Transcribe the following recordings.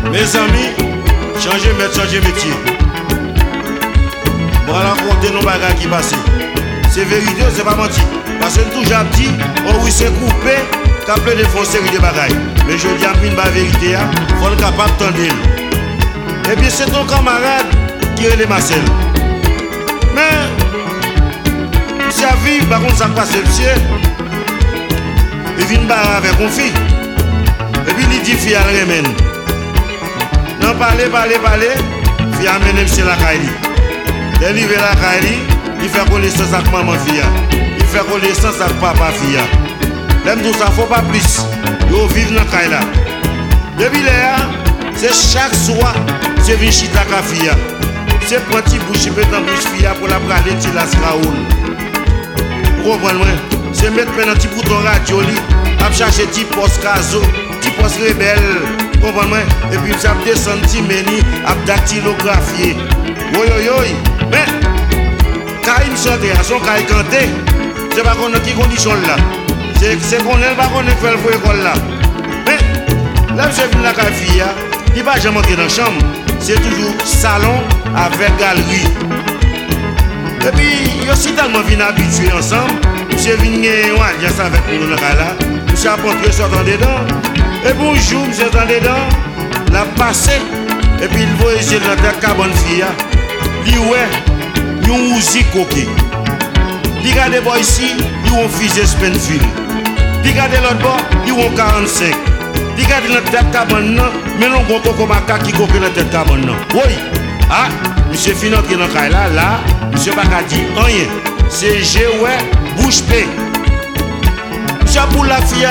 Mes amis, changez métier. Pour raconter nos bagages qui passent. C'est vérité, c'est pas menti. Parce que tout j'ai dit, oh oui, c'est coupé, qu'à plein de faux série de bagages. Mais je dis à une vérité, il faut être capable d'entendre. Et bien, c'est ton camarade qui est le Marcel. Mais, si à vie, par contre, ça passe le ciel, il vient barrer avec une fille. Et puis, il dit, fille, elle remène. Non, parler, fille, amène monsieur la Kaili. Il va la Kaili, il fait connaissance avec maman fille. Il fait connaissance avec papa fille. L'aime tout ça, faut pas plus. Il vit dans la Kaila. Depuis là, c'est chaque soir, c'est venu chita ka fille. C'est petit bouche, il peut dans bouche fille pour la brader, tu la Raoul. Vous comprenez? C'est mettre un petit bouton radio, à chercher petit poste caso, petit poste rebelle. Vous comprenez? Et puis, ça descend petit menu, à dactylographier. Oui. Mais, quand il chante, son quand il cante, c'est pas qu'on a qui condition là. C'est qu'on n'a pas qu'on a fait le école là. Mais, là, je viens la fille, il va jamais entrer dans la chambre. C'est toujours salon avec galerie. Et puis, il y a aussi tellement bien habitués ensemble. Monsieur vient en alliance avec nous dans là. Monsieur a montré ça dans dedans. Et bonjour, monsieur dans dedans. La passé. Et puis, il voit essayer de la cabane fille. Il ouais, il y a un ouzi coquet. Il regarde les boys ici, il y a un fils Spenfield. Il regarde l'autre bord, il y a un 45. Il regarde notre tête cabane, mais non, bon, comme un cas qui coquet dans tête cabane. Oui. Ah, monsieur Finot qui est dans le cas là, monsieur Baka dit rien. C'est G, ouais, bouche P. Monsieur boule la fille,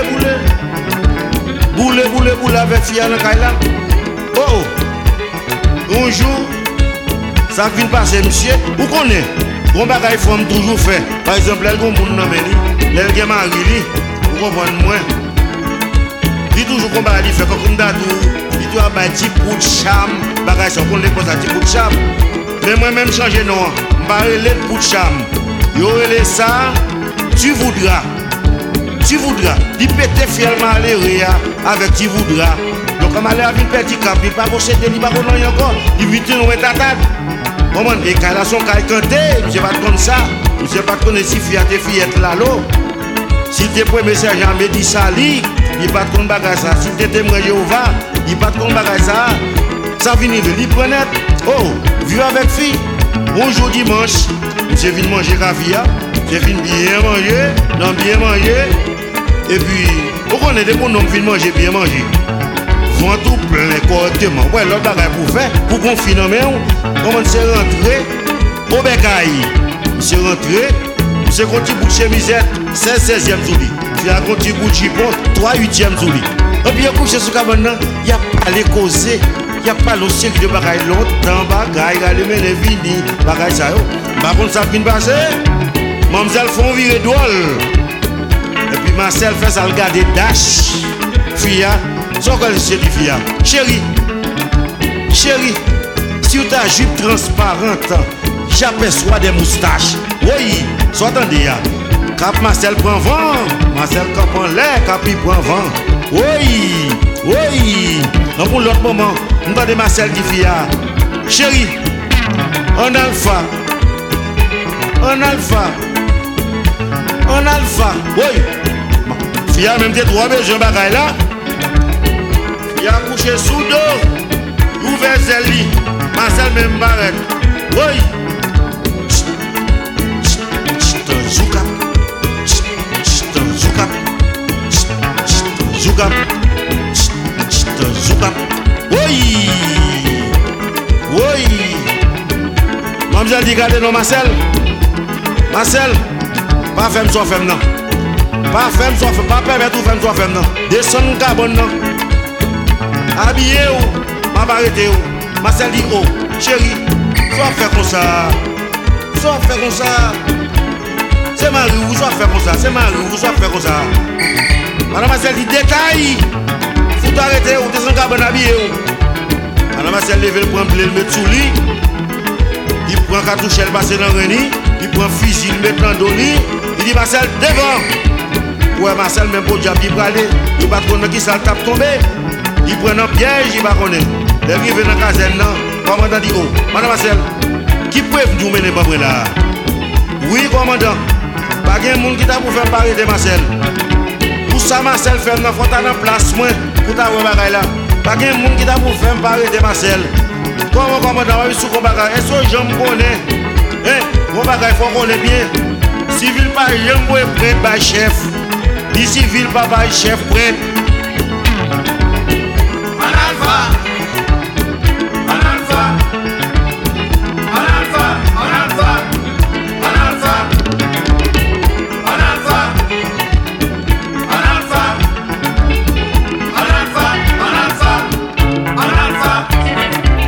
boule avec fille dans le cas là. Oh, bonjour. Ça vient passer, monsieur. Vous connaissez? Bon bagage, il faut toujours faire. Par exemple, elle gon moun nan meni, elle gen mari li. Vous comprenez moi? Il toujours comme bagage, il fait comme dadou. Il doit ba petit coup de cham, bagage ça qu'on les pose à petit coup de cham. Mais moi même changer non, m'pa relé coup de cham. Yo relé ça, tu voudras. Il pété fièrement aller avec tu voudras. Donc comme aller avec petit cap, il pas posséder, il pas connaître encore. Il vite nous tatade. Comment et quand la son caille canté, je pas comme ça. Je pas connaître si fillette fillette là l'eau. Si t'es pour message en me dit sali, il pas de bagage ça. Si t'es témoin Jéhovah, il pas de bagage ça. Ça vient il prenait. Oh, vieux avec fille. Bonjour dimanche. Je viens manger café. Je viens bien manger. Et puis, vous connaissez des bons noms viennent manger bien manger. Vont tout plein correctement. Ouais, l'autre bagage pour faire, pour qu'on finisse. Comment c'est rentré au bécaille. C'est rentré. C'est quand tu bouges chemisette, c'est 16e zouli. Tu as quand tu bouges jipon, 3 8e zouli. Et puis, couché sur cabane, il n'y a pas les causer. Il n'y a pas le série de bagaille longtemps, bagaille, les mené vini, bagaille ça. Par contre, ça vient passer. Mademoiselle font virer d'oual. Et puis, Marcel fait ça, regarder Dash. Fia, son quoi c'est du fia. Chérie, si tu as jupe transparente, j'aperçois des moustaches. Oui, soit attendez. Cap Marcel prend vent, Marcel cap en l'air, cap il prend vent. Oui. Donc pour l'autre moment, nous avons Marcel qui fait chérie, en alpha. Oui. Fia même des trois besoins bagaille là. Fia couché sous dos, ouvert zeli, Marcel même barrette. Oui. Zoukap. Oui. Mademoiselle dit regardez non Marcel, pas femme soit femme non. Pas permettre ou femme soit femme non. Descends carbone non. Habillé ou, m'a arrêté ou. Marcel dit oh, chérie, soit faire comme ça. C'est Marie ou soit faire comme ça. Madame Marcel dit détail. Faut arrêter ou descendre cabane habillé ou. Madame Marcel lève le prend blé le mettre sous lit. Il prend cartouche elle passe dans Reni, il prend fusil le mettre dans Doni. Il dit Marcel devant. Ouais Marcel même pour diable il aller, il pas connait qui ça tape tomber. Il prend un piège, il va connaître. Il arrive dans la caserne, commandant dit oh, madame Marcel, qui peut nous mener pas là? Oui, commandant. Pas de monde qui t'a pour faire parler de Marcel. Pour ça, Marcel fait un faut en place moi pour ta bagaille là. Pas de monde qui t'a pour faire parler de Marcel. Comment commandant va sous combat? Est-ce que j'en connais? Mon bagaille faut qu'on est bien. Civil pas j'aime prêt par chef. Ni civil pas par chef prêt.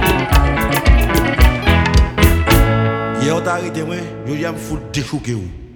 Arrêtez-moi, je vais me foutre déchouquer.